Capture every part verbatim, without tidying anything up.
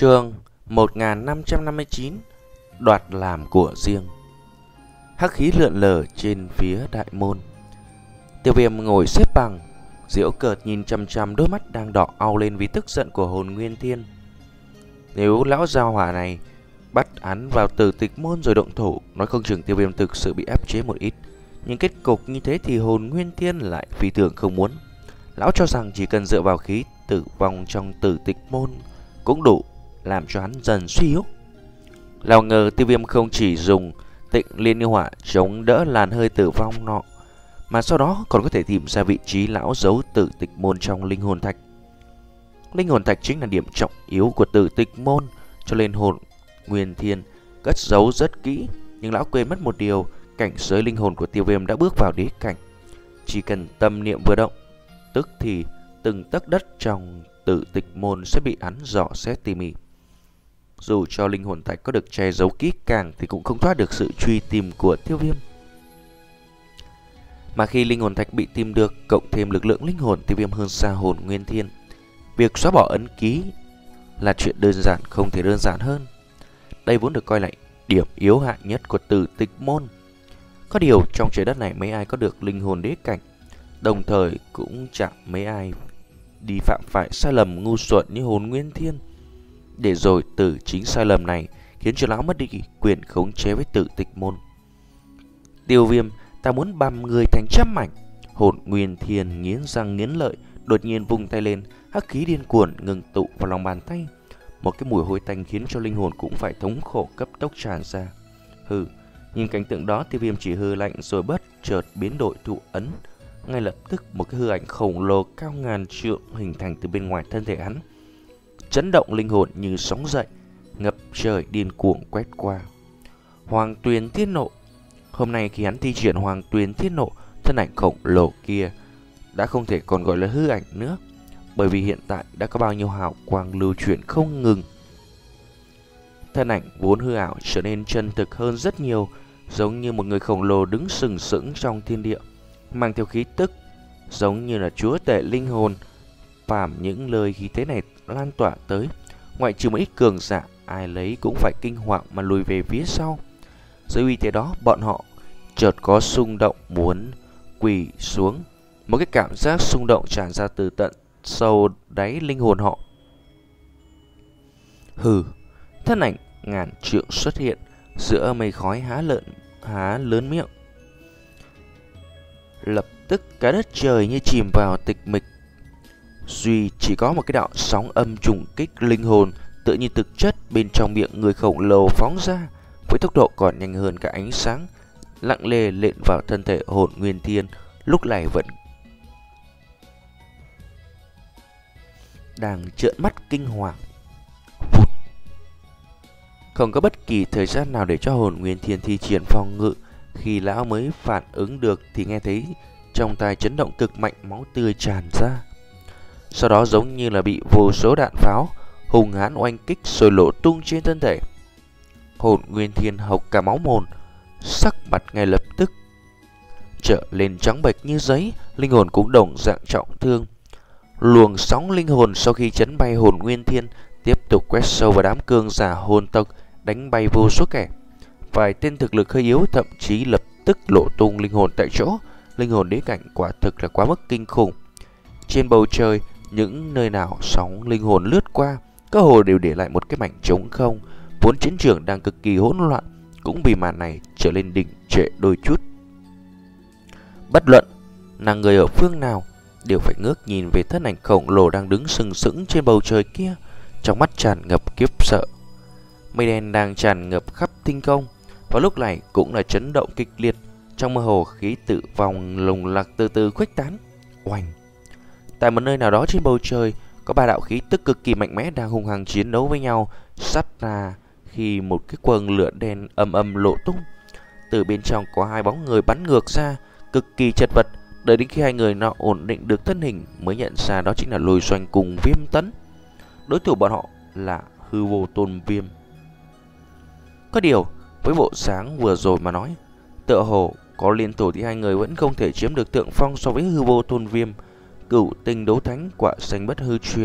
Chương một nghìn năm trăm năm mươi chín. Đoạt làm của riêng. Hắc khí lượn lờ trên phía đại môn. Tiêu Viêm ngồi xếp bằng, giễu cợt nhìn chằm chằm đôi mắt đang đỏ au lên vì tức giận của Hồn Nguyên Thiên. Nếu lão gia hỏa này bắt hắn vào Tử Tịch Môn rồi động thủ, nói không chừng Tiêu Viêm thực sự bị áp chế một ít. Nhưng kết cục như thế thì Hồn Nguyên Thiên lại phi thường không muốn. Lão cho rằng chỉ cần dựa vào khí tử vong trong Tử Tịch Môn cũng đủ làm cho hắn dần suy yếu. Nào ngờ Tiêu Viêm không chỉ dùng Tịnh Liên Yêu Hỏa chống đỡ làn hơi tử vong nọ, mà sau đó còn có thể tìm ra vị trí lão giấu Tử Tịch Môn trong Linh Hồn Thạch. Linh Hồn Thạch chính là điểm trọng yếu của Tử Tịch Môn, cho nên Hồn Nguyên Thiên cất giấu rất kỹ. Nhưng lão quên mất một điều, cảnh giới linh hồn của Tiêu Viêm đã bước vào đế cảnh. Chỉ cần tâm niệm vừa động, tức thì từng tấc đất trong Tử Tịch Môn sẽ bị hắn dò xét tỉ mỉ. Dù cho linh hồn thạch có được che giấu kỹ càng thì cũng không thoát được sự truy tìm của Tiêu Viêm. Mà khi linh hồn thạch bị tìm được, cộng thêm lực lượng linh hồn Tiêu Viêm hơn xa Hồn Nguyên Thiên, việc xóa bỏ ấn ký là chuyện đơn giản không thể đơn giản hơn. Đây vốn được coi là điểm yếu hại nhất của Tử Tịch Môn. Có điều trong trời đất này mấy ai có được linh hồn đế cảnh, đồng thời cũng chẳng mấy ai đi phạm phải sai lầm ngu xuẩn như Hồn Nguyên Thiên. Để rồi từ chính sai lầm này khiến cho lão mất đi quyền khống chế với Tử Tịch Môn. Tiêu Viêm, ta muốn băm người thành trăm mảnh. Hồn Nguyên Thiên nghiến răng nghiến lợi, đột nhiên vung tay lên, hắc khí điên cuồng ngừng tụ vào lòng bàn tay. Một cái mùi hôi tanh khiến cho linh hồn cũng phải thống khổ cấp tốc tràn ra. Hừ, nhìn cảnh tượng đó, Tiêu Viêm chỉ hừ lạnh rồi bất chợt biến đổi thủ ấn. Ngay lập tức một cái hư ảnh khổng lồ cao ngàn trượng hình thành từ bên ngoài thân thể hắn, chấn động linh hồn như sóng dậy, ngập trời điên cuồng quét qua. Hoàng Tuyền Thiên Nộ. Hôm nay khi hắn thi triển Hoàng Tuyền Thiên Nộ, thân ảnh khổng lồ kia đã không thể còn gọi là hư ảnh nữa, bởi vì hiện tại đã có bao nhiêu hào quang lưu chuyển không ngừng. Thân ảnh vốn hư ảo trở nên chân thực hơn rất nhiều, giống như một người khổng lồ đứng sừng sững trong thiên địa, mang theo khí tức giống như là chúa tể linh hồn. Phàm những lời khí thế này lan tỏa tới, ngoại trừ một ít cường giả, ai lấy cũng phải kinh hoàng mà lùi về phía sau. Dưới uy thế đó, bọn họ chợt có xung động muốn quỳ xuống. Một cái cảm giác xung động tràn ra từ tận sâu đáy linh hồn họ. Hừ, thân ảnh ngàn trượng xuất hiện giữa mây khói há lợn há lớn miệng. Lập tức cả đất trời như chìm vào tịch mịch, duy chỉ có một cái đạo sóng âm trùng kích linh hồn tự như thực chất bên trong miệng người khổng lồ phóng ra với tốc độ còn nhanh hơn cả ánh sáng, lặng lề lện vào thân thể Hồn Nguyên Thiên, lúc này vẫn đang trợn mắt kinh hoàng. Vụt. Không có bất kỳ thời gian nào để cho Hồn Nguyên Thiên thi triển phòng ngự. Khi lão mới phản ứng được thì nghe thấy trong tai chấn động cực mạnh, máu tươi tràn ra. Sau đó giống như là bị vô số đạn pháo hùng hãn oanh kích rồi nổ tung trên thân thể. Hồn Nguyên Thiên hộc cả máu mồn, sắc mặt ngay lập tức trở lên trắng bệch như giấy, linh hồn cũng đồng dạng trọng thương. Luồng sóng linh hồn sau khi chấn bay Hồn Nguyên Thiên tiếp tục quét sâu vào đám cường giả hồn tộc, đánh bay vô số kẻ. Vài tên thực lực hơi yếu thậm chí lập tức lộ tung linh hồn tại chỗ. Linh hồn đế cảnh quả thực là quá mức kinh khủng. Trên bầu trời, những nơi nào sóng linh hồn lướt qua, cơ hồ đều để lại một cái mảnh trống không. Vốn chiến trường đang cực kỳ hỗn loạn cũng vì màn này trở lên đình trệ đôi chút. Bất luận là người ở phương nào đều phải ngước nhìn về thân ảnh khổng lồ đang đứng sừng sững trên bầu trời kia, trong mắt tràn ngập kiếp sợ. Mây đen đang tràn ngập khắp tinh không, và lúc này cũng là chấn động kịch liệt. Trong mơ hồ, khí tự vòng lùng lạc từ từ khuếch tán. Oanh! Tại một nơi nào đó trên bầu trời, có ba đạo khí tức cực kỳ mạnh mẽ đang hung hăng chiến đấu với nhau. Sát na khi một cái quầng lửa đen âm âm lộ tung, từ bên trong có hai bóng người bắn ngược ra, cực kỳ chật vật. Đợi đến khi hai người nọ ổn định được thân hình mới nhận ra đó chính là Lôi Doanh cùng Viêm Tấn. Đối thủ bọn họ là Hư Vô Tôn Viêm. Có điều với bộ dáng vừa rồi mà nói, tựa hồ có liên thủ thì hai người vẫn không thể chiếm được thượng phong so với Hư Vô Tôn Viêm. Cửu tinh đấu thánh quả xanh bất hư truyền,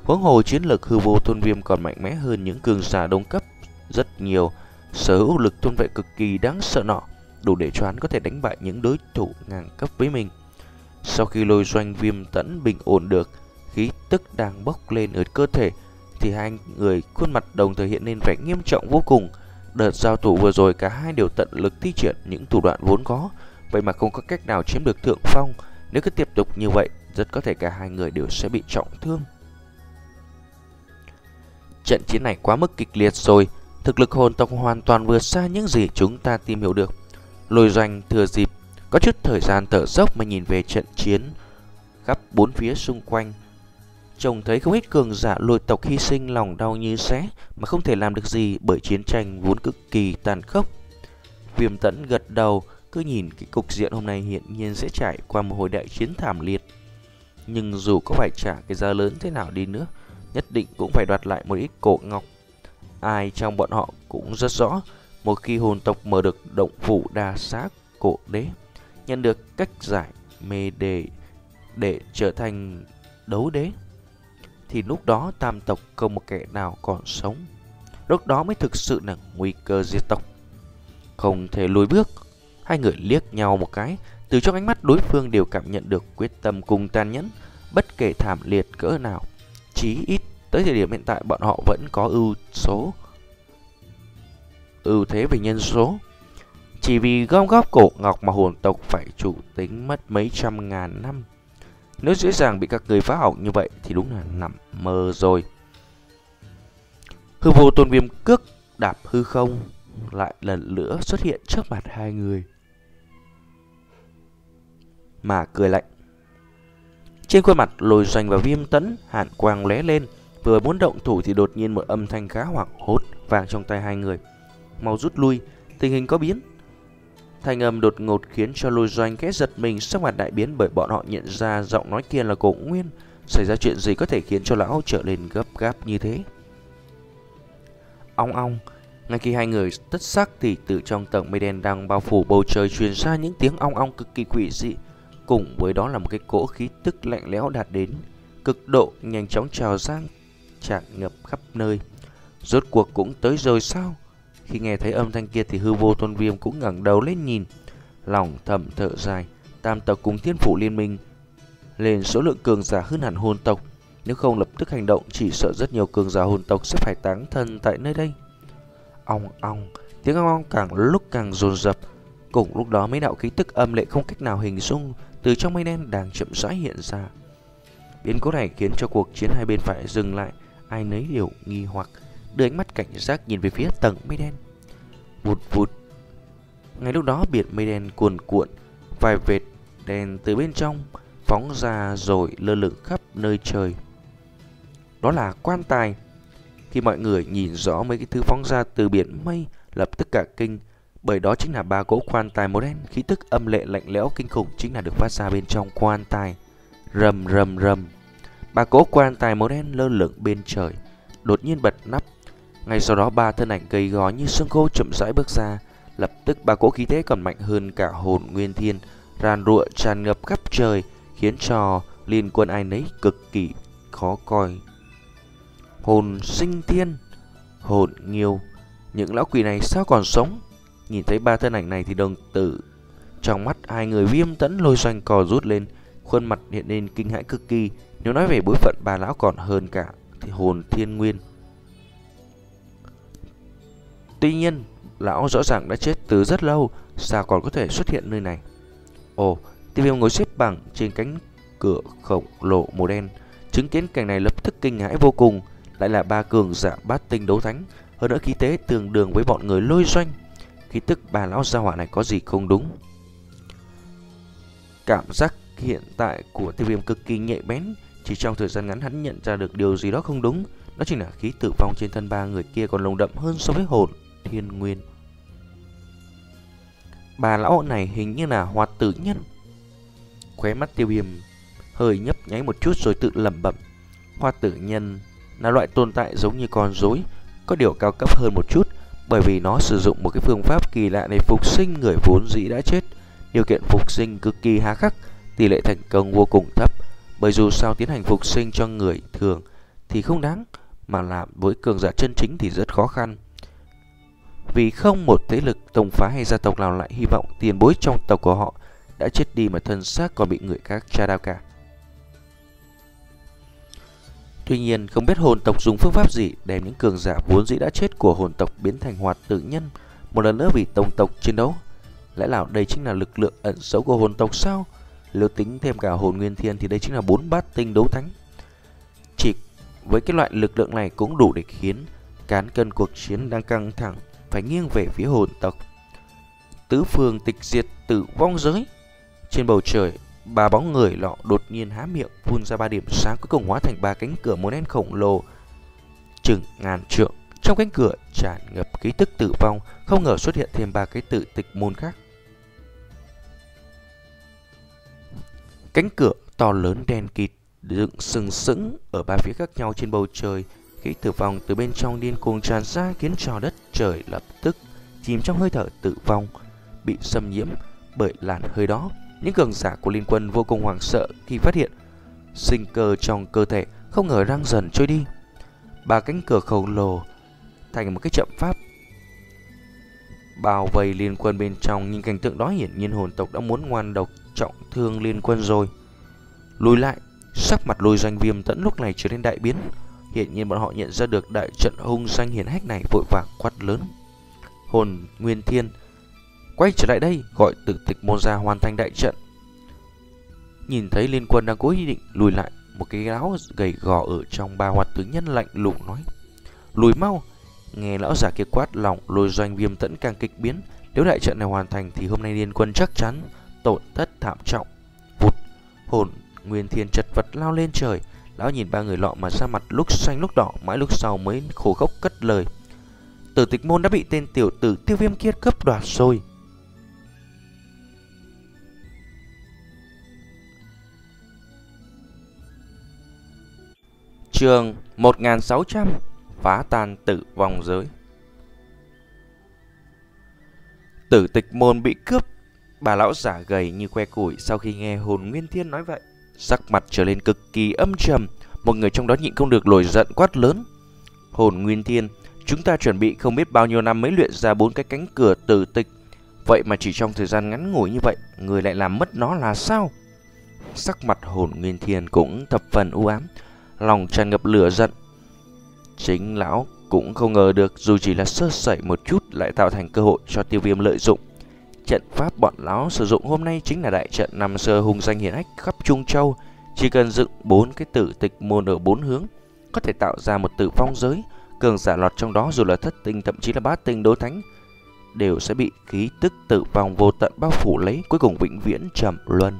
Huống hồ chiến lực hư vô tôn viêm còn mạnh mẽ hơn những cường giả đồng cấp rất nhiều, sở hữu lực tôn vệ cực kỳ đáng sợ nọ, đủ để choán có thể đánh bại những đối thủ ngang cấp với mình. Sau khi Lôi Doanh Viêm Tẫn bình ổn được khí tức đang bốc lên ở cơ thể, thì hai người khuôn mặt đồng thời hiện lên vẻ nghiêm trọng vô cùng. Đợt giao thủ vừa rồi cả hai đều tận lực thi triển những thủ đoạn vốn có, vậy mà không có cách nào chiếm được thượng phong. Nếu cứ tiếp tục như vậy, rất có thể cả hai người đều sẽ bị trọng thương. Trận chiến này quá mức kịch liệt rồi, thực lực hồn tộc hoàn toàn vượt xa những gì chúng ta tìm hiểu được. Lôi Doanh thừa dịp có chút thời gian thở dốc mà nhìn về trận chiến khắp bốn phía xung quanh, trông thấy không ít cường giả lôi tộc hy sinh lòng đau như xé mà không thể làm được gì, bởi chiến tranh vốn cực kỳ tàn khốc. Viêm Tẫn gật đầu, cứ nhìn cái cục diện hôm nay hiển nhiên sẽ trải qua một hồi đại chiến thảm liệt. Nhưng dù có phải trả cái giá lớn thế nào đi nữa, nhất định cũng phải đoạt lại một ít cổ ngọc. Ai trong bọn họ cũng rất rõ, một khi hồn tộc mở được động phủ đa xác cổ đế, nhận được cách giải mê đề để trở thành đấu đế, thì lúc đó tam tộc không một kẻ nào còn sống. Lúc đó mới thực sự là nguy cơ diệt tộc, không thể lùi bước. Hai người liếc nhau một cái, từ trong ánh mắt đối phương đều cảm nhận được quyết tâm cùng tàn nhẫn. Bất kể thảm liệt cỡ nào, chí ít tới thời điểm hiện tại bọn họ vẫn có ưu số ưu thế về nhân số. Chỉ vì gom góp cổ ngọc mà hồn tộc phải chủ tính mất mấy trăm ngàn năm. Nếu dễ dàng bị các người phá hỏng như vậy thì đúng là nằm mơ rồi. Hư vô tôn viêm cước đạp hư không, lại lần nữa xuất hiện trước mặt hai người, mà cười lạnh. Trên khuôn mặt Lôi Doanh và Viêm Tẫn hàn quang lóe lên, vừa muốn động thủ thì đột nhiên một âm thanh khá hoảng hốt vang trong tai hai người. Mau rút lui, tình hình có biến. Thanh âm đột ngột khiến cho Lôi Doanh khẽ giật mình, sắc mặt đại biến, bởi bọn họ nhận ra giọng nói kia là Cổ Nguyên. Xảy ra chuyện gì có thể khiến cho lão trở lên gấp gáp như thế? Ong ong. Ngay khi hai người tất sắc thì từ trong tầng mây đen đang bao phủ bầu trời truyền ra những tiếng ong ong cực kỳ quỷ dị. Cùng với đó là một cái cỗ khí tức lạnh lẽo đạt đến cực độ, nhanh chóng trào ra tràn ngập khắp nơi. Rốt cuộc cũng tới rồi sao? Khi nghe thấy âm thanh kia thì hư vô tôn viêm cũng ngẩng đầu lên nhìn, lòng thầm thở dài. Tam tộc cùng thiên phủ liên minh lên số lượng cường giả hơn hẳn hồn tộc, nếu không lập tức hành động chỉ sợ rất nhiều cường giả hồn tộc sẽ phải táng thân tại nơi đây. Ong ong, tiếng ong ong càng lúc càng dồn dập. Cùng lúc đó mấy đạo khí tức âm lệ không cách nào hình dung từ trong mây đen đang chậm rãi hiện ra. Biến cố này khiến cho cuộc chiến hai bên phải dừng lại, ai nấy đều nghi hoặc, đưa ánh mắt cảnh giác nhìn về phía tầng mây đen. Vụt vụt. Ngay lúc đó biển mây đen cuồn cuộn, vài vệt đèn từ bên trong phóng ra rồi lơ lửng khắp nơi trời. Đó là quan tài. Khi mọi người nhìn rõ mấy cái thứ phóng ra từ biển mây, lập tức cả kinh, bởi đó chính là ba cỗ quan tài màu đen. Khí tức âm lệ lạnh lẽo kinh khủng chính là được phát ra bên trong quan tài. Rầm rầm rầm. Ba cỗ quan tài màu đen lơ lửng bên trời, đột nhiên bật nắp. Ngay sau đó ba thân ảnh gầy gò như xương khô chậm rãi bước ra. Lập tức ba cỗ khí thế còn mạnh hơn cả hồn nguyên thiên, ràn rụa tràn ngập khắp trời, khiến cho liên quân ai nấy cực kỳ khó coi. Hồn sinh thiên, hồn nghiêu, những lão quỷ này sao còn sống? Nhìn thấy ba thân ảnh này thì đồng tử trong mắt hai người Viêm Tẫn Lôi Doanh cò rút lên, khuôn mặt hiện lên kinh hãi cực kỳ. Nếu nói về bối phận bà lão còn hơn cả thì hồn thiên nguyên. Tuy nhiên lão rõ ràng đã chết từ rất lâu, sao còn có thể xuất hiện nơi này? Ồ, Tiêu Viêm ngồi xếp bằng trên cánh cửa khổng lồ màu đen, chứng kiến cảnh này lập tức kinh hãi vô cùng. Lại là ba cường giả bát tinh đấu thánh, hơn nữa khí thế tương đương với bọn người Lôi Doanh. Khí tức bà lão gia hỏa này có gì không đúng? Cảm giác hiện tại của Tiêu Viêm cực kỳ nhạy bén, chỉ trong thời gian ngắn hắn nhận ra được điều gì đó không đúng. Đó chính là khí tử vong trên thân ba người kia còn nồng đậm hơn so với hồn thiên nguyên. Bà lão này hình như là hoạt tử nhân. Khóe mắt Tiêu Viêm hơi nhấp nháy một chút rồi tự lẩm bẩm, hoạt tử nhân là loại tồn tại giống như con rối, có điều cao cấp hơn một chút, bởi vì nó sử dụng một cái phương pháp kỳ lạ để phục sinh người vốn dĩ đã chết. Điều kiện phục sinh cực kỳ hà khắc, tỷ lệ thành công vô cùng thấp, bởi dù sao tiến hành phục sinh cho người thường thì không đáng, mà làm với cường giả chân chính thì rất khó khăn. Vì không một thế lực tông phái hay gia tộc nào lại hy vọng tiền bối trong tộc của họ đã chết đi mà thân xác còn bị người khác tra đao cả. Tuy nhiên, không biết hồn tộc dùng phương pháp gì đem những cường giả vốn dĩ đã chết của hồn tộc biến thành hoạt tử nhân một lần nữa vì tông tộc chiến đấu. Lẽ nào đây chính là lực lượng ẩn giấu của hồn tộc sao? Nếu tính thêm cả hồn nguyên thiên thì đây chính là bốn bát tinh đấu thánh. Chỉ với cái loại lực lượng này cũng đủ để khiến cán cân cuộc chiến đang căng thẳng phải nghiêng về phía hồn tộc. Tứ phương tịch diệt tử vong giới. Trên bầu trời, ba bóng người lọ đột nhiên há miệng phun ra ba điểm sáng, cuối cùng hóa thành ba cánh cửa màu đen khổng lồ chừng ngàn trượng. Trong cánh cửa tràn ngập khí tức tử vong, không ngờ xuất hiện thêm ba cái tự tịch môn khác. Cánh cửa to lớn đen kịt dựng sừng sững ở ba phía khác nhau trên bầu trời. Khí tử vong từ bên trong điên cuồng tràn ra khiến cho đất trời lập tức chìm trong hơi thở tử vong, bị xâm nhiễm bởi làn hơi đó. Những cường giả của liên quân vô cùng hoảng sợ khi phát hiện sinh cơ trong cơ thể không ngờ đang dần trôi đi. Ba cánh cửa khổng lồ thành một cái trận pháp bao vây liên quân bên trong. Nhìn cảnh tượng đó, hiển nhiên hồn tộc đã muốn ngoan độc trọng thương liên quân rồi. Lùi lại. Sắc mặt Lôi Doanh Viêm Tẫn lúc này trở nên đại biến. Hiển nhiên bọn họ nhận ra được đại trận hung danh hiển hách này, vội vàng quát lớn: Hồn Nguyên Thiên, quay trở lại đây, gọi Tử Tịch môn ra hoàn thành đại trận. Nhìn thấy liên quân đang cố ý định lùi lại, một cái áo gầy gò ở trong ba hoạt tướng nhân lạnh lùng nói: Lùi mau. Nghe lão giả kia quát, lòng Lôi Doanh Viêm Tẫn càng kịch biến. Nếu đại trận này hoàn thành thì hôm nay liên quân chắc chắn tổn thất thảm trọng. Vụt. Hồn Nguyên Thiên chật vật lao lên trời. Lão nhìn ba người lọ mà ra mặt lúc xanh lúc đỏ, mãi lúc sau mới khổ khóc cất lời: Tử Tịch môn đã bị tên tiểu tử Tiêu Viêm kia cướp đoạt rồi. Chương một nghìn sáu trăm phá tan tử vong giới. Tử Tịch môn bị cướp. Bà lão giả gầy như que củi sau khi nghe Hồn Nguyên Thiên nói vậy, sắc mặt trở lên cực kỳ âm trầm. Một người trong đó nhịn không được nổi giận quát lớn: Hồn Nguyên Thiên, chúng ta chuẩn bị không biết bao nhiêu năm mới luyện ra bốn cái cánh cửa tử tịch, vậy mà chỉ trong thời gian ngắn ngủi như vậy, người lại làm mất nó là sao? Sắc mặt Hồn Nguyên Thiên cũng thập phần u ám, lòng tràn ngập lửa giận. Chính lão cũng không ngờ được, dù chỉ là sơ sẩy một chút lại tạo thành cơ hội cho Tiêu Viêm lợi dụng. Trận pháp bọn lão sử dụng hôm nay chính là đại trận năm xưa hùng danh hiển hách khắp Trung Châu. Chỉ cần dựng bốn cái tử tịch môn ở bốn hướng, có thể tạo ra một tử vong giới. Cường giả lọt trong đó dù là thất tinh, thậm chí là bát tinh đấu thánh, đều sẽ bị khí tức tử vong vô tận bao phủ lấy, cuối cùng vĩnh viễn trầm luân.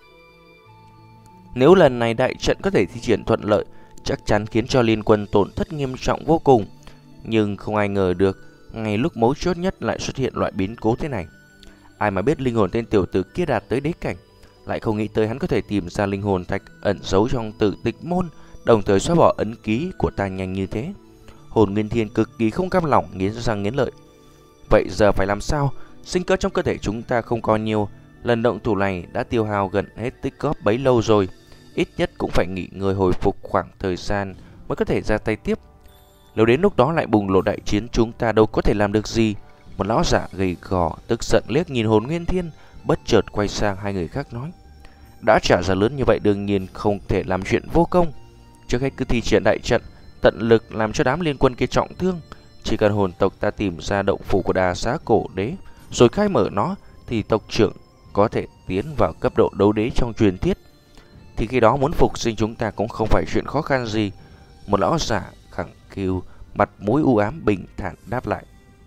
Nếu lần này đại trận có thể thi triển thuận lợi, chắc chắn khiến cho liên quân tổn thất nghiêm trọng vô cùng. Nhưng không ai ngờ được, ngay lúc mấu chốt nhất lại xuất hiện loại biến cố thế này. Ai mà biết linh hồn tên tiểu tử kia đạt tới đế cảnh, lại không nghĩ tới hắn có thể tìm ra linh hồn thạch ẩn giấu trong tử tịch môn, đồng thời xóa bỏ ấn ký của ta nhanh như thế. Hồn Nguyên Thiên cực kỳ không cam lòng, nghiến răng nghiến lợi. Vậy giờ phải làm sao? Sinh cơ trong cơ thể chúng ta không còn nhiều, lần động thủ này đã tiêu hao gần hết tích góp bấy lâu rồi, ít nhất cũng phải nghỉ ngơi hồi phục khoảng thời gian mới có thể ra tay tiếp. Nếu đến lúc đó lại bùng nổ đại chiến, chúng ta đâu có thể làm được gì. Một lão giả gầy gò tức giận liếc nhìn Hồn Nguyên Thiên, bất chợt quay sang hai người khác nói: Đã trả giá lớn như vậy, đương nhiên không thể làm chuyện vô công. Trước hết cứ thi triển đại trận, tận lực làm cho đám liên quân kia trọng thương. Chỉ cần hồn tộc ta tìm ra động phủ của Đà Xá Cổ Đế rồi khai mở nó, thì tộc trưởng có thể tiến vào cấp độ đấu đế trong truyền thuyết. Thì khi đó muốn phục sinh chúng ta cũng không phải chuyện khó khăn gì. Một lão giả khẳng khiu, mặt mũi u ám bình thản đáp lại.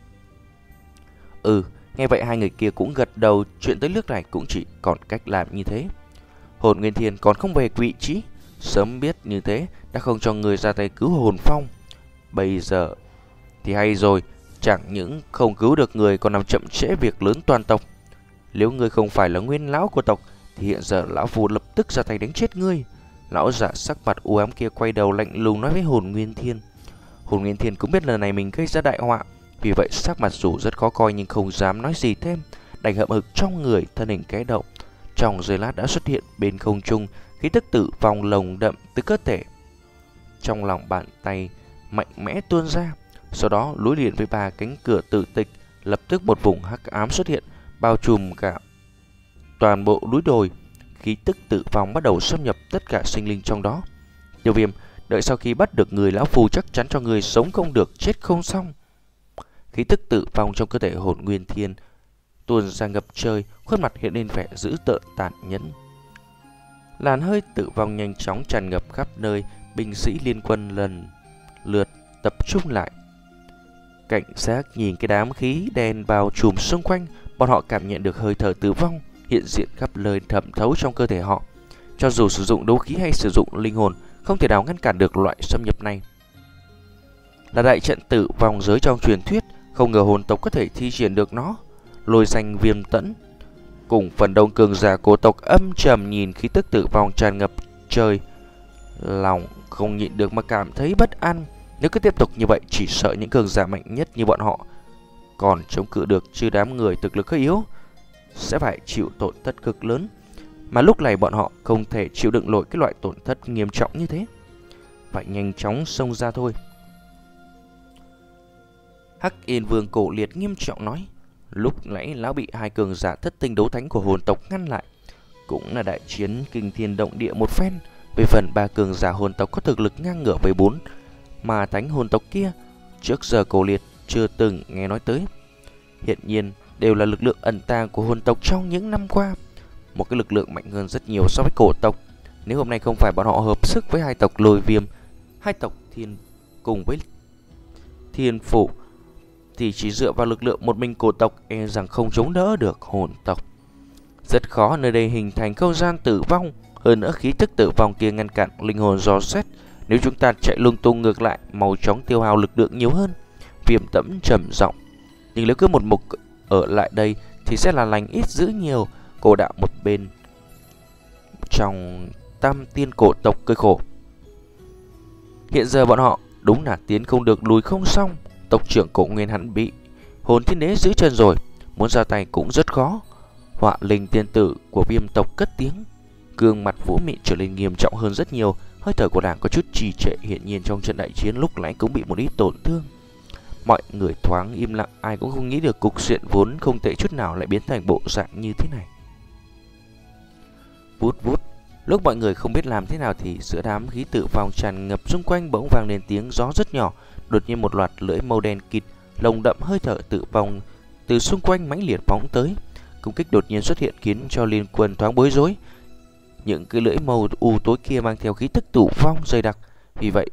Ừ, nghe vậy hai người kia cũng gật đầu. Chuyện tới nước này cũng chỉ còn cách làm như thế. Hồn Nguyên Thiên còn không về vị trí, sớm biết như thế đã không cho người ra tay cứu Hồn Phong. Bây giờ thì hay rồi, chẳng những không cứu được người còn làm chậm trễ việc lớn toàn tộc. Nếu ngươi không phải là nguyên lão của tộc thì hiện giờ lão phu lập tức ra tay đánh chết ngươi. Lão giả sắc mặt u ám kia quay đầu lạnh lùng nói với Hồn Nguyên Thiên. Hồn Nguyên Thiên cũng biết lần này mình gây ra đại họa, vì vậy sắc mặt dù rất khó coi nhưng không dám nói gì thêm, đành hậm hực trong người, thân hình cái động. Trong giây lát đã xuất hiện bên không trung khí tức tử vong lồng đậm từ cơ thể. trong lòng bàn tay mạnh mẽ tuôn ra. Sau đó nối liền với ba cánh cửa tử tịch, lập tức một vùng hắc ám xuất hiện, bao trùm cả toàn bộ núi đồi. Khí tức tử vong bắt đầu xâm nhập tất cả sinh linh trong đó. Tiêu Viêm, đợi sau khi bắt được người, lão phù chắc chắn cho người sống không được, chết không xong. Khí tức tử vong trong cơ thể Hồn Nguyên Thiên tuôn ra ngập trời, khuôn mặt hiện lên vẻ dữ tợn tàn nhẫn. Làn hơi tử vong nhanh chóng tràn ngập khắp nơi, binh sĩ liên quân lần lượt tập trung lại, cảnh giác nhìn cái đám khí đen bao trùm xung quanh. Bọn họ cảm nhận được hơi thở tử vong hiện diện khắp nơi, thẩm thấu trong cơ thể họ. Cho dù sử dụng đấu khí hay sử dụng linh hồn, không thể nào ngăn cản được loại xâm nhập này. Là đại trận tử vong giới trong truyền thuyết, không ngờ hồn tộc có thể thi triển được nó. Lôi Danh, Viêm Tẫn cùng phần đông cường giả cổ tộc âm trầm nhìn khí tức tử vong tràn ngập trời, lòng không nhịn được mà cảm thấy bất an. Nếu cứ tiếp tục như vậy, chỉ sợ những cường giả mạnh nhất như bọn họ còn chống cự được, chứ đám người thực lực hơi yếu sẽ phải chịu tổn thất cực lớn. Mà lúc này bọn họ không thể chịu đựng nổi cái loại tổn thất nghiêm trọng như thế, phải nhanh chóng xông ra thôi. Hắc Yên Vương Cổ Liệt nghiêm trọng nói. Lúc nãy lão bị hai cường giả thất tinh đấu thánh của hồn tộc ngăn lại, cũng là đại chiến kinh thiên động địa một phen. Về phần ba cường giả hồn tộc có thực lực ngang ngửa với bốn mà thánh hồn tộc kia, trước giờ Cổ Liệt chưa từng nghe nói tới. Hiện nhiên đều là lực lượng ẩn tàng của hồn tộc trong những năm qua, một cái lực lượng mạnh hơn rất nhiều so với cổ tộc. Nếu hôm nay không phải bọn họ hợp sức với hai tộc Lôi Viêm, hai tộc Thiên cùng với Thiên Phủ, thì chỉ dựa vào lực lượng một mình cổ tộc e rằng không chống đỡ được hồn tộc. Rất khó nơi đây hình thành không gian tử vong. Hơn nữa khí tức tử vong kia ngăn cản linh hồn dò xét. Nếu chúng ta chạy lung tung ngược lại, mau chóng tiêu hao lực lượng nhiều hơn. Viêm Tẫn trầm giọng. Nhưng nếu cứ một mục ở lại đây thì sẽ là lành ít dữ nhiều. Cổ Đạo một bên trong tam tiên cổ tộc cười khổ. Hiện giờ bọn họ đúng là tiến không được lùi không xong. Tộc trưởng Cổ Nguyên hắn bị Hồn Thiên Đế giữ chân rồi, muốn ra tay cũng rất khó. Họa Linh tiên tử của Viêm tộc cất tiếng, gương mặt Vũ Mị trở nên nghiêm trọng hơn rất nhiều. Hơi thở của nàng có chút trì trệ, hiện nhiên trong trận đại chiến lúc nãy cũng bị một ít tổn thương. Mọi người thoáng im lặng, ai cũng không nghĩ được cục diện vốn không tệ chút nào lại biến thành bộ dạng như thế này. Vút vút, lúc mọi người không biết làm thế nào thì giữa đám khí tử vong tràn ngập xung quanh bỗng vang lên tiếng gió rất nhỏ. Đột nhiên một loạt lưỡi màu đen kịt, lồng đậm hơi thở tử vong từ xung quanh mãnh liệt phóng tới. Công kích đột nhiên xuất hiện khiến cho liên quân thoáng bối rối. Những cái lưỡi màu u tối kia mang theo khí tức tử vong dày đặc, vì vậy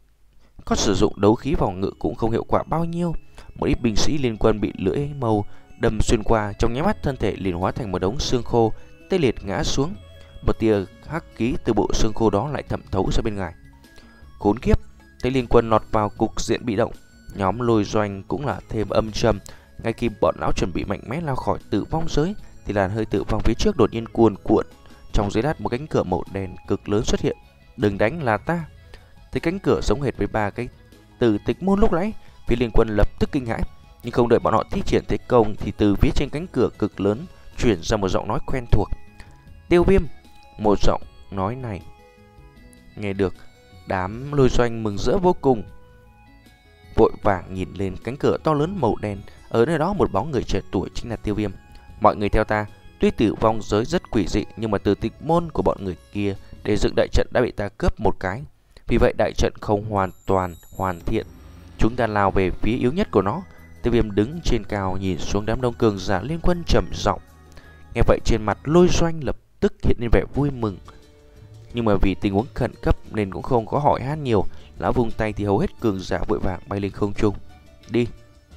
có sử dụng đấu khí phòng ngự cũng không hiệu quả bao nhiêu. Một ít binh sĩ liên quân bị lưỡi màu đâm xuyên qua, trong nháy mắt thân thể liền hóa thành một đống xương khô, tê liệt ngã xuống. Một tia hắc khí từ bộ xương khô đó lại thẩm thấu ra bên ngoài. Khốn kiếp, thấy liên quân lọt vào cục diện bị động, nhóm Lôi Doanh cũng là thêm âm trầm. Ngay khi bọn lão chuẩn bị mạnh mẽ lao khỏi tử vong giới thì làn hơi tử vong phía trước đột nhiên cuồn cuộn. Trong dưới đát một cánh cửa màu đen cực lớn xuất hiện. Đừng đánh là ta. Thấy cánh cửa giống hệt với ba cái Tử Tịch Môn lúc nãy, phía liên quân lập tức kinh hãi. Nhưng không đợi bọn họ thi triển thế công thì từ phía trên cánh cửa cực lớn chuyển ra một giọng nói quen thuộc. Tiêu Viêm. Một giọng nói này nghe được đám Lôi Doanh mừng rỡ vô cùng, vội vàng nhìn lên cánh cửa to lớn màu đen. Ở nơi đó một bóng người trẻ tuổi chính là Tiêu Viêm. Mọi người theo ta. Tuy tử vong giới rất quỷ dị, nhưng mà Tử Tịch Môn của bọn người kia để dựng đại trận đã bị ta cướp một cái. Vì vậy đại trận không hoàn toàn hoàn thiện. Chúng ta lao về phía yếu nhất của nó. Tiêu Viêm đứng trên cao nhìn xuống đám đông cường giả liên quân trầm giọng. Nghe vậy trên mặt Lôi Doanh lập tức hiện lên vẻ vui mừng. Nhưng mà vì tình huống khẩn cấp nên cũng không có hỏi han nhiều. Lão vung tay thì hầu hết cường giả vội vàng bay lên không trung. Đi.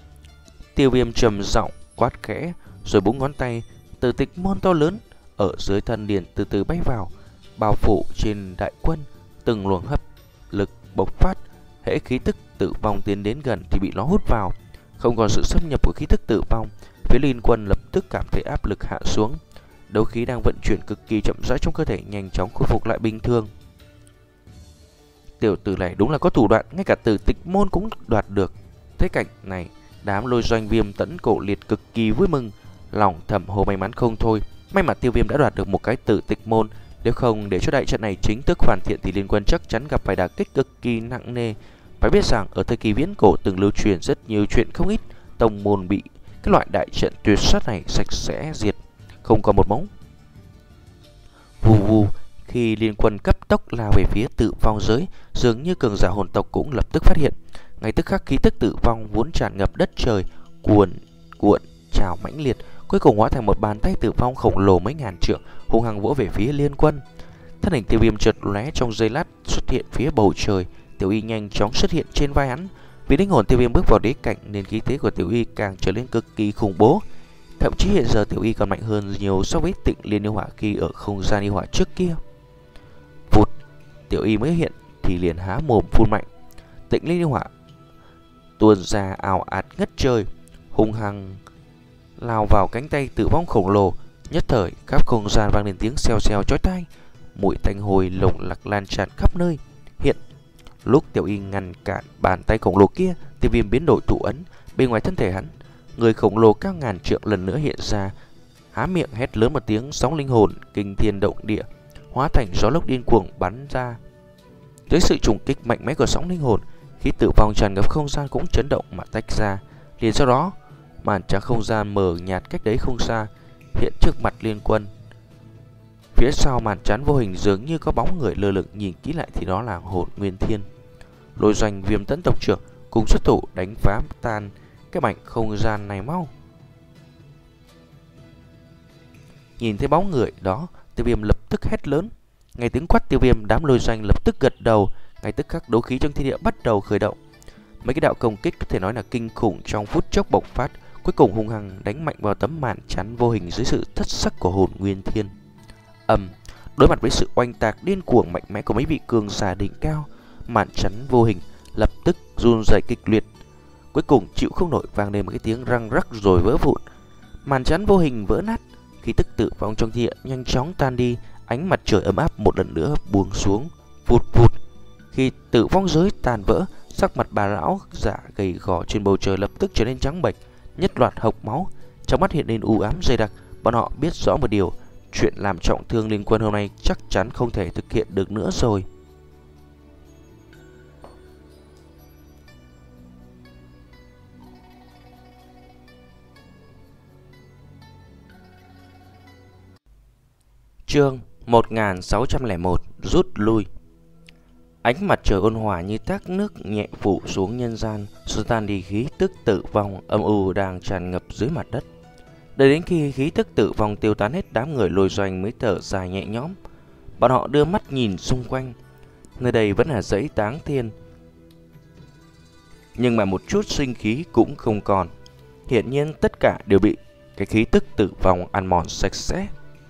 Tiêu Viêm trầm giọng quát khẽ, rồi búng ngón tay. Tử Tịch Môn to lớn ở dưới thân liền từ từ bay vào, bao phủ trên đại quân. Từng luồng hấp lực bộc phát, hễ khí tức tử vong tiến đến gần thì bị nó hút vào. Không còn sự xâm nhập của khí tức tử vong, phía liên quân lập tức cảm thấy áp lực hạ xuống. Đấu khí đang vận chuyển cực kỳ chậm rãi trong cơ thể nhanh chóng khôi phục lại bình thường. Tiểu tử này đúng là có thủ đoạn, ngay cả Tử Tịch Môn cũng đoạt được. Thế cảnh này, đám Lôi Doanh, Viêm Tẫn, Cổ Liệt cực kỳ vui mừng, lòng thầm hồ may mắn không thôi. May mà Tiêu Viêm đã đoạt được một cái Tử Tịch Môn, Nếu không để cho đại trận này chính thức hoàn thiện thì Liên Quân chắc chắn gặp phải đả kích cực kỳ nặng nề. Phải biết rằng ở thời kỳ viễn cổ từng lưu truyền rất nhiều chuyện không ít tông môn bị cái loại đại trận tuyệt sát này sạch sẽ diệt, không còn một mống. Vù vù, khi Liên Quân cấp tốc lao về phía Tử Vong giới, dường như cường giả hồn tộc cũng lập tức phát hiện. Ngay tức khắc khí tức tử vong vốn tràn ngập đất trời cuồn cuộn trào mãnh liệt, cuối cùng hóa thành một bàn tay tử vong khổng lồ mấy ngàn trượng, hung hăng vỗ về phía Liên Quân. Thân hình Tiêu Viêm chợt lóe trong giây lát xuất hiện phía bầu trời. Tiểu Y nhanh chóng xuất hiện trên vai hắn. Vì linh hồn Tiêu Viêm bước vào đế cảnh nên khí thế của Tiểu Y càng trở nên cực kỳ khủng bố. Thậm chí hiện giờ Tiểu Y còn mạnh hơn nhiều so với Tịnh Liên yêu hỏa khi ở không gian yêu hỏa trước kia. Vụt, Tiểu Y mới hiện thì liền há mồm phun mạnh. Tịnh Liên yêu hỏa tuôn ra ào ạt ngất trời, hung hăng lao vào cánh tay tử vong khổng lồ. Nhất thời khắp không gian vang lên tiếng xèo xèo chói tai, mùi tanh hôi lồng lặc lan tràn khắp nơi. Hiện lúc Tiểu Y ngăn cản bàn tay khổng lồ kia, Tiêu Viêm biến đổi thủ ấn bên ngoài thân thể hắn. Người khổng lồ cao ngàn trượng lần nữa hiện ra, há miệng hét lớn một tiếng, sóng linh hồn kinh thiên động địa hóa thành gió lốc điên cuồng bắn ra. Dưới sự trùng kích mạnh mẽ của sóng linh hồn, khí tử vong tràn ngập không gian cũng chấn động mà tách ra. Liền sau đó, màn trắng không gian mờ nhạt cách đấy không xa hiện trước mặt Liên Quân. Phía sau màn chắn vô hình dường như có bóng người lơ lửng, nhìn kỹ lại thì đó là Hồn Nguyên Thiên. Lôi Doanh Viêm Tấn tộc trưởng cùng xuất thủ đánh phá tan cái mảnh không gian này mau. Nhìn thấy bóng người đó, Tiêu Viêm lập tức hét lớn. Ngay tiếng quát Tiêu Viêm, đám Lôi Doanh lập tức gật đầu. Ngay tức khắc đấu khí trong thiên địa bắt đầu khởi động. Mấy cái đạo công kích có thể nói là kinh khủng trong phút chốc bộc phát, cuối cùng hung hăng đánh mạnh vào tấm màn chắn vô hình dưới sự thất sắc của Hồn Nguyên Thiên. Ầm, đối mặt với sự oanh tạc điên cuồng mạnh mẽ của mấy vị cường giả đỉnh cao, màn chắn vô hình lập tức run rẩy kịch liệt, cuối cùng chịu không nổi, vang lên một cái tiếng răng rắc rồi vỡ vụn. Màn chắn vô hình vỡ nát, khí tức tử vong trong thiên địa nhanh chóng tan đi, ánh mặt trời ấm áp một lần nữa buông xuống. Vụt vụt, khi tử vong giới tàn vỡ, sắc mặt bà lão giả gầy gò trên bầu trời lập tức trở nên trắng bệch, nhất loạt hộc máu, trong mắt hiện lên u ám dày đặc. Bọn họ biết rõ một điều, chuyện làm trọng thương Liên Quân hôm nay chắc chắn không thể thực hiện được nữa rồi. Chương một nghìn sáu trăm lẻ một rút lui. Ánh mặt trời ôn hòa như thác nước nhẹ phủ xuống nhân gian, xua tan đi khí tức tử vong âm u đang tràn ngập dưới mặt đất. Đợi đến khi khí tức tử vong tiêu tán hết, đám người Lôi Doanh mới thở dài nhẹ nhõm. Bọn họ đưa mắt nhìn xung quanh, nơi đây vẫn là dãy Táng Thiên, nhưng mà một chút sinh khí cũng không còn. Hiển nhiên tất cả đều bị cái khí tức tử vong ăn mòn sạch sẽ.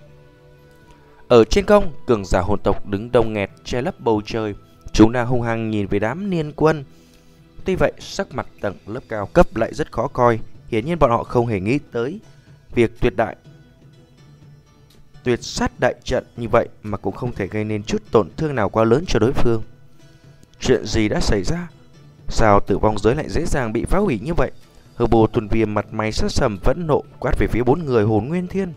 Ở trên không, cường giả hồn tộc đứng đông nghẹt che lấp bầu trời. Chúng đang hung hăng nhìn về đám Liên Quân. Tuy vậy, sắc mặt tầng lớp cao cấp lại rất khó coi. Hiển nhiên bọn họ không hề nghĩ tới việc tuyệt đại tuyệt sát đại trận như vậy mà cũng không thể gây nên chút tổn thương nào quá lớn cho đối phương. Chuyện gì đã xảy ra? Sao tử vong giới lại dễ dàng bị phá hủy như vậy? Hư Vô Thuần Viêm mặt mày sắc sầm phẫn nộ quát về phía bốn người Hồn Nguyên Thiên.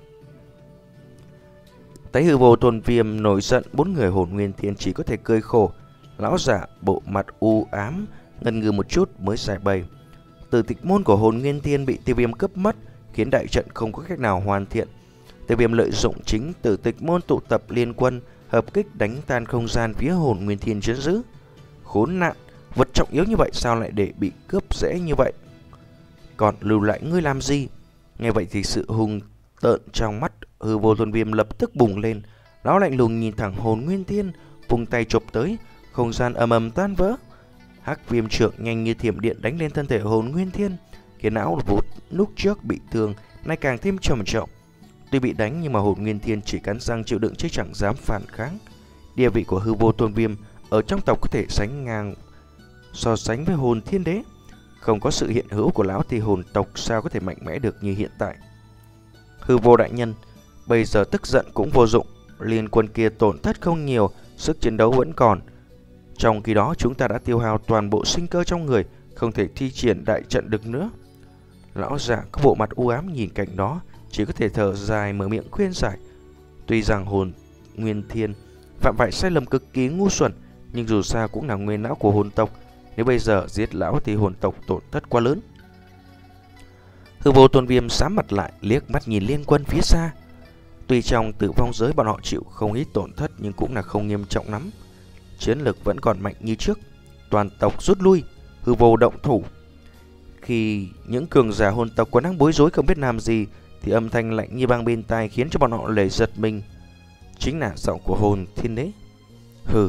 Thấy Hư Vô Thuần Viêm nổi giận, bốn người Hồn Nguyên Thiên chỉ có thể cười khổ. Lão giả bộ mặt u ám ngần ngừ một chút mới giải bày. Tử tịch môn của Hồn Nguyên Thiên bị Tiêu Viêm cướp mất, khiến đại trận không có cách nào hoàn thiện. Tiêu Viêm lợi dụng chính tử tịch môn tụ tập Liên Quân, hợp kích đánh tan không gian phía Hồn Nguyên Thiên chấn giữ. Khốn nạn, vật trọng yếu như vậy sao lại để bị cướp dễ như vậy? Còn lưu lại ngươi làm gì? Nghe vậy thì sự hung tợn trong mắt Hư Vô Thuần Viêm lập tức bùng lên. Lão lạnh lùng nhìn thẳng Hồn Nguyên Thiên, vùng tay chộp tới, không gian ầm ầm tan vỡ. Hắc Viêm trượng nhanh như thiểm điện đánh lên thân thể Hồn Nguyên Thiên, khiến não vụt lúc trước bị thương nay càng thêm trầm trọng. Tuy bị đánh nhưng mà Hồn Nguyên Thiên chỉ cắn răng chịu đựng chứ chẳng dám phản kháng. Địa vị của Hư Vô Thuần Viêm ở trong tộc có thể sánh ngang so sánh với Hồn Thiên Đế. Không có sự hiện hữu của lão thì hồn tộc sao có thể mạnh mẽ được như hiện tại. Hư Vô đại nhân, bây giờ tức giận cũng vô dụng. Liên Quân kia tổn thất không nhiều, sức chiến đấu vẫn còn. Trong khi đó chúng ta đã tiêu hao toàn bộ sinh cơ trong người, không thể thi triển đại trận được nữa. Lão già có bộ mặt u ám nhìn cảnh đó, chỉ có thể thở dài mở miệng khuyên giải. Tuy rằng Hồn Nguyên Thiên phạm phải sai lầm cực kỳ ngu xuẩn, nhưng dù sao cũng là nguyên lão của hồn tộc. Nếu bây giờ giết lão thì hồn tộc tổn thất quá lớn. Hư Vô Tôn Viêm sám mặt lại, liếc mắt nhìn Liên Quân phía xa. Tuy trong tử vong giới bọn họ chịu không ít tổn thất, nhưng cũng là không nghiêm trọng lắm. Chiến lực vẫn còn mạnh như trước. Toàn tộc rút lui, Hư Vô động thủ. Khi những cường giả hồn tộc còn đang bối rối không biết làm gì, thì âm thanh lạnh như băng bên tai khiến cho bọn họ lầy giật mình. Chính là giọng của Hồn Thiên Đế. Hừ.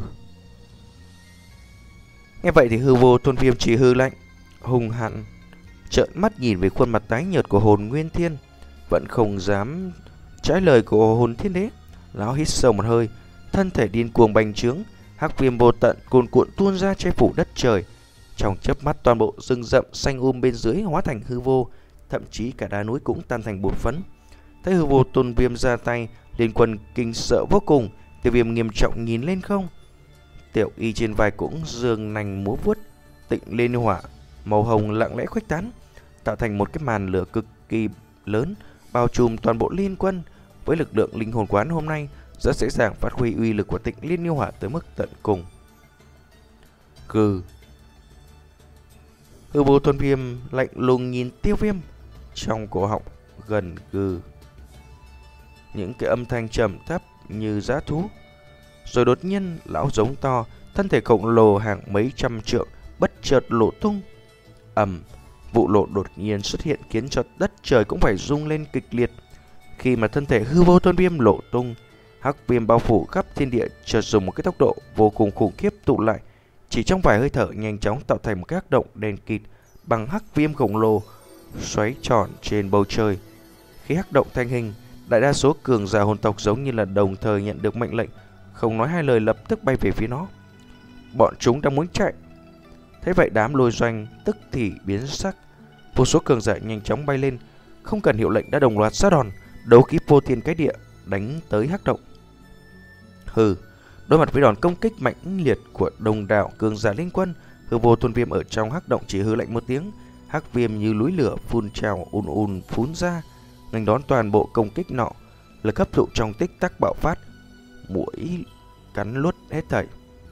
Nghe vậy thì Hư Vô Tôn Viêm chỉ hư lạnh, hung hãn trợn mắt nhìn về khuôn mặt tái nhợt của Hồn Nguyên Thiên, vẫn không dám trái lời của Hồn Thiên Đế. Lão hít sâu một hơi, thân thể điên cuồng bành trướng, hắc viêm vô tận cuồn cuộn tuôn ra che phủ đất trời. Trong chớp mắt toàn bộ rừng rậm xanh um bên dưới hóa thành hư vô, thậm chí cả đá núi cũng tan thành bột phấn. Thấy Hư Vô Tôn Viêm ra tay, Liên Quân kinh sợ vô cùng. Tiêu Viêm nghiêm trọng nhìn lên không. Tiểu y trên vai cũng giương nành múa vuốt, tịnh liên hỏa màu hồng lặng lẽ khuếch tán, tạo thành một cái màn lửa cực kỳ lớn bao trùm toàn bộ Liên Quân. Với lực lượng linh hồn quán hôm nay, rất dễ dàng phát huy uy lực của Tịnh Liên Yêu Hỏa tới mức tận cùng. Gừ. Hư Vô Tôn Viêm lạnh lùng nhìn Tiêu Viêm, trong cổ họng gần gừ những cái âm thanh trầm thấp như dã thú. Rồi đột nhiên lão giống to, thân thể khổng lồ hàng mấy trăm trượng bất chợt lộ tung. Ầm, vụ lộ đột nhiên xuất hiện khiến cho đất trời cũng phải rung lên kịch liệt. Khi mà thân thể Hư Vô Tôn Viêm lộ tung, hắc viêm bao phủ khắp thiên địa chợt dùng một cái tốc độ vô cùng khủng khiếp tụ lại, chỉ trong vài hơi thở nhanh chóng tạo thành một cái hắc động đen kịt bằng hắc viêm khổng lồ xoáy tròn trên bầu trời. Khi hắc động thành hình, đại đa số cường giả hồn tộc giống như là đồng thời nhận được mệnh lệnh, không nói hai lời lập tức bay về phía nó. Bọn chúng đang muốn chạy. Thế vậy đám Lôi Doanh tức thì biến sắc, vô số cường giả nhanh chóng bay lên, không cần hiệu lệnh đã đồng loạt ra đòn, đấu khí vô thiên cái địa đánh tới hắc động. Hừ, đối mặt với đòn công kích mạnh liệt của đồng đạo cường giả Liên Quân, Hư Vô Tôn Viêm ở trong hắc động chỉ hư lạnh một tiếng, hắc viêm như núi lửa phun trào ùn ùn phún ra, nghênh đón toàn bộ công kích nọ. Lực hấp thụ trong tích tắc bạo phát, mũi cắn luốt hết thảy.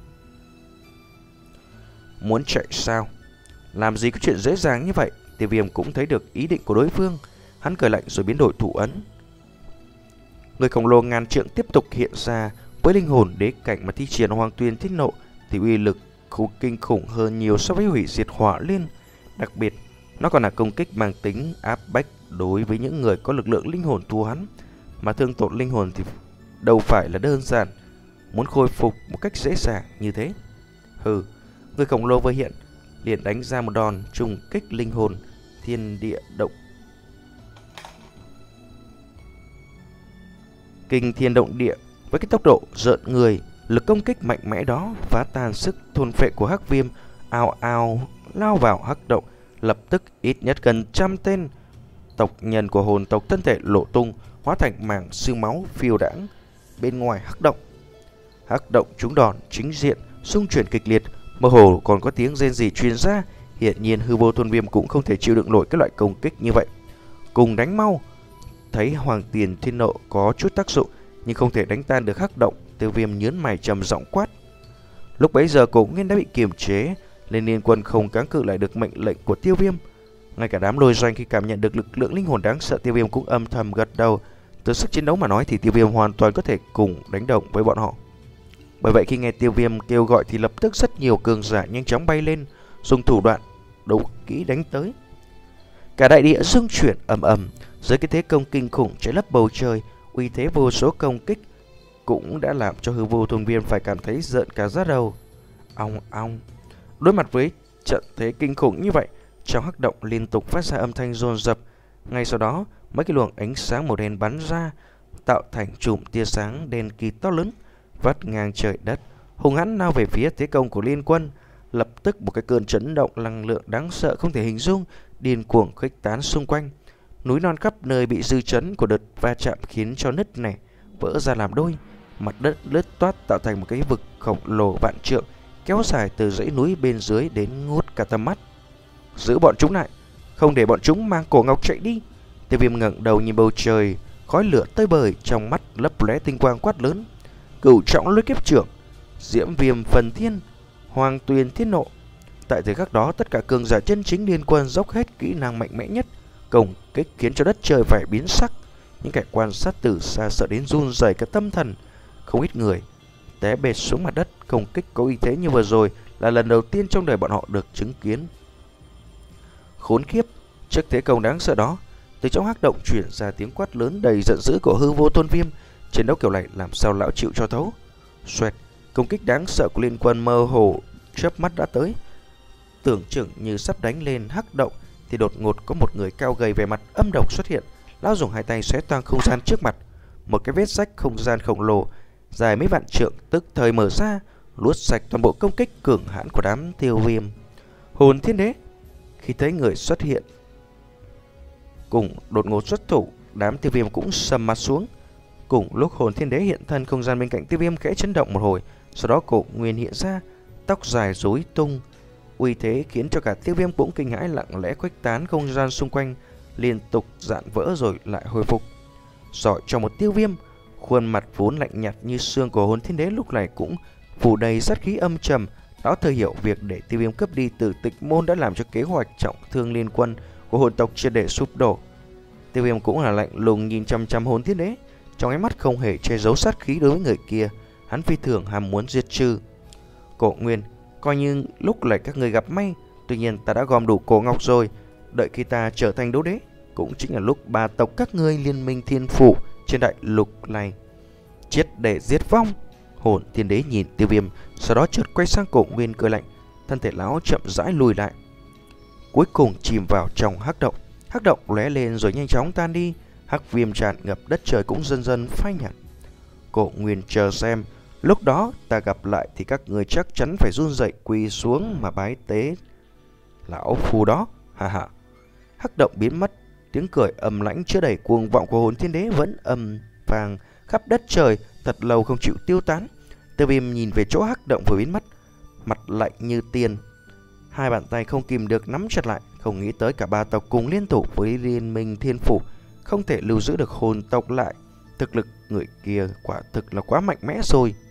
Muốn chạy sao? Làm gì có chuyện dễ dàng như vậy? Tiêu Viêm cũng thấy được ý định của đối phương, hắn cười lạnh rồi biến đổi thủ ấn. Người khổng lồ ngàn trượng tiếp tục hiện ra, với linh hồn đế cảnh mà thi triển Hoàng Tuyền Thiết Nộ thì uy lực khủng kinh khủng hơn nhiều so với hủy diệt hỏa liên. Đặc biệt, nó còn là công kích mang tính áp bách đối với những người có lực lượng linh hồn thua hắn, mà thương tổn linh hồn thì đâu phải là đơn giản, muốn khôi phục một cách dễ dàng như thế. Hừ, người khổng lồ vừa hiện liền đánh ra một đòn trùng kích linh hồn, thiên địa động kinh thiên động địa. Với cái tốc độ rợn người, lực công kích mạnh mẽ đó phá tan sức thôn phệ của hắc viêm, ào ào lao vào hắc động. Lập tức ít nhất gần trăm tên tộc nhân của hồn tộc thân thể lộ tung, hóa thành mảng xương máu phiêu đãng bên ngoài hắc động. Hắc động trúng đòn chính diện, xung chuyển kịch liệt, mơ hồ còn có tiếng rên rỉ truyền ra. Hiển nhiên Hư Vô Tôn Viêm cũng không thể chịu đựng nổi các loại công kích như vậy. Cùng đánh mau. Thấy Hoàng Tiền Thiên Nộ có chút tác dụng nhưng không thể đánh tan được hắc động, Tiêu Viêm nhớn mày trầm giọng quát. Lúc bấy giờ cổ Nguyên đã bị kiềm chế, nên Liên Quân không kháng cự lại được mệnh lệnh của Tiêu Viêm. Ngay cả đám Lôi Doanh khi cảm nhận được lực lượng linh hồn đáng sợ, Tiêu Viêm cũng âm thầm gật đầu. Từ sức chiến đấu mà nói thì Tiêu Viêm hoàn toàn có thể cùng đánh đồng với bọn họ. Bởi vậy khi nghe Tiêu Viêm kêu gọi thì lập tức rất nhiều cường giả nhanh chóng bay lên, dùng thủ đoạn đấu kỹ đánh tới. Cả đại địa rung chuyển ầm ầm, dưới cái thế công kinh khủng che lấp bầu trời, uy thế vô số công kích cũng đã làm cho Hư Vô Tôn Viêm phải cảm thấy rợn cả da đầu. Ong ong. Đối mặt với trận thế kinh khủng như vậy, trong hắc động liên tục phát ra âm thanh dồn dập. Ngay sau đó, mấy cái luồng ánh sáng màu đen bắn ra, tạo thành chùm tia sáng đen kịt to lớn, vắt ngang trời đất, hùng hãn lao về phía thế công của Liên Quân. Lập tức một cái cơn chấn động năng lượng đáng sợ không thể hình dung điên cuồng khuếch tán xung quanh. Núi non khắp nơi bị dư chấn của đợt va chạm khiến cho nứt nẻ vỡ ra làm đôi, mặt đất lướt toát tạo thành một cái vực khổng lồ vạn trượng, kéo dài từ dãy núi bên dưới đến ngút cả tầm mắt. Giữ bọn chúng lại, không để bọn chúng mang cổ ngọc chạy đi. Tiêu Viêm ngẩng đầu nhìn bầu trời, khói lửa tơi bời, trong mắt lấp lóe tinh quang quát lớn. Cửu trọng lôi kiếp trưởng, diễm viêm phần thiên, hoàng tuyền thiên nộ. Tại thời khắc đó, tất cả cường giả chân chính liên quân dốc hết kỹ năng mạnh mẽ nhất công kích, khiến cho đất trời phải biến sắc. Những kẻ quan sát từ xa sợ đến run rẩy cả tâm thần. Không ít người té bệt xuống mặt đất. Công kích có uy thế như vừa rồi là lần đầu tiên trong đời bọn họ được chứng kiến. Khốn kiếp! Trước thế công đáng sợ đó, từ trong hắc động truyền ra tiếng quát lớn đầy giận dữ của Hư Vô Tôn Viêm. Chiến đấu kiểu này làm sao lão chịu cho thấu? Xoẹt! Công kích đáng sợ của liên quân mơ hồ chớp mắt đã tới. Tưởng chừng như sắp đánh lên hắc động thì đột ngột có một người cao gầy vẻ mặt âm độc xuất hiện. Lão dùng hai tay xé toang không gian trước mặt. Một cái vết rách không gian khổng lồ dài mấy vạn trượng tức thời mở ra, luốt sạch toàn bộ công kích cường hãn của đám Tiêu Viêm. Hồn Thiên Đế khi thấy người xuất hiện cùng đột ngột xuất thủ, đám Tiêu Viêm cũng sầm mặt xuống. Cùng lúc Hồn Thiên Đế hiện thân, không gian bên cạnh Tiêu Viêm khẽ chấn động một hồi, sau đó Cổ Nguyên hiện ra, tóc dài rối tung, uy thế khiến cho cả Tiêu Viêm cũng kinh hãi, lặng lẽ khuếch tán không gian xung quanh, liên tục dạn vỡ rồi lại hồi phục. Giỏi cho một Tiêu Viêm, khuôn mặt vốn lạnh nhạt như xương của Hồn Thiên Đế lúc này cũng phủ đầy sát khí âm trầm. Đó thừa hiểu việc để Tiêu Viêm cướp đi Tử Tịch Môn đã làm cho kế hoạch trọng thương liên quân của hồn tộc triệt để sụp đổ. Tiêu Viêm cũng là lạnh lùng nhìn chăm chăm Hồn Thiên Đế, trong ánh mắt không hề che giấu sát khí đối với người kia. Hắn phi thường ham muốn diệt trừ. Cổ Nguyên, coi như lúc này các người gặp may, tuy nhiên ta đã gom đủ cổ ngọc rồi. Đợi khi ta trở thành đấu đế, cũng chính là lúc ba tộc các ngươi liên minh thiên phủ trên đại lục này triệt để diệt vong. Hồn Thiên Đế nhìn Tiêu Viêm, sau đó chợt quay sang Cổ Nguyên cười lạnh, thân thể lão chậm rãi lùi lại, cuối cùng chìm vào trong hắc động. Hắc động lóe lên rồi nhanh chóng tan đi, hắc viêm tràn ngập, đất trời cũng dần dần phai nhạt. Cổ Nguyên chờ xem, lúc đó ta gặp lại thì các người chắc chắn phải run rẩy quỳ xuống mà bái tế lão phù đó. Ha ha. Hắc động biến mất, tiếng cười âm lãnh chứa đầy cuồng vọng của Hồn Thiên Đế vẫn âm vang khắp đất trời, thật lâu không chịu tiêu tán. Tiêu Viêm nhìn về chỗ hắc động vừa biến mất, mặt lạnh như tiền, hai bàn tay không kìm được nắm chặt lại. Không nghĩ tới cả ba tộc cùng liên thủ với liên minh thiên phủ không thể lưu giữ được hồn tộc lại. Thực lực người kia quả thực là quá mạnh mẽ rồi.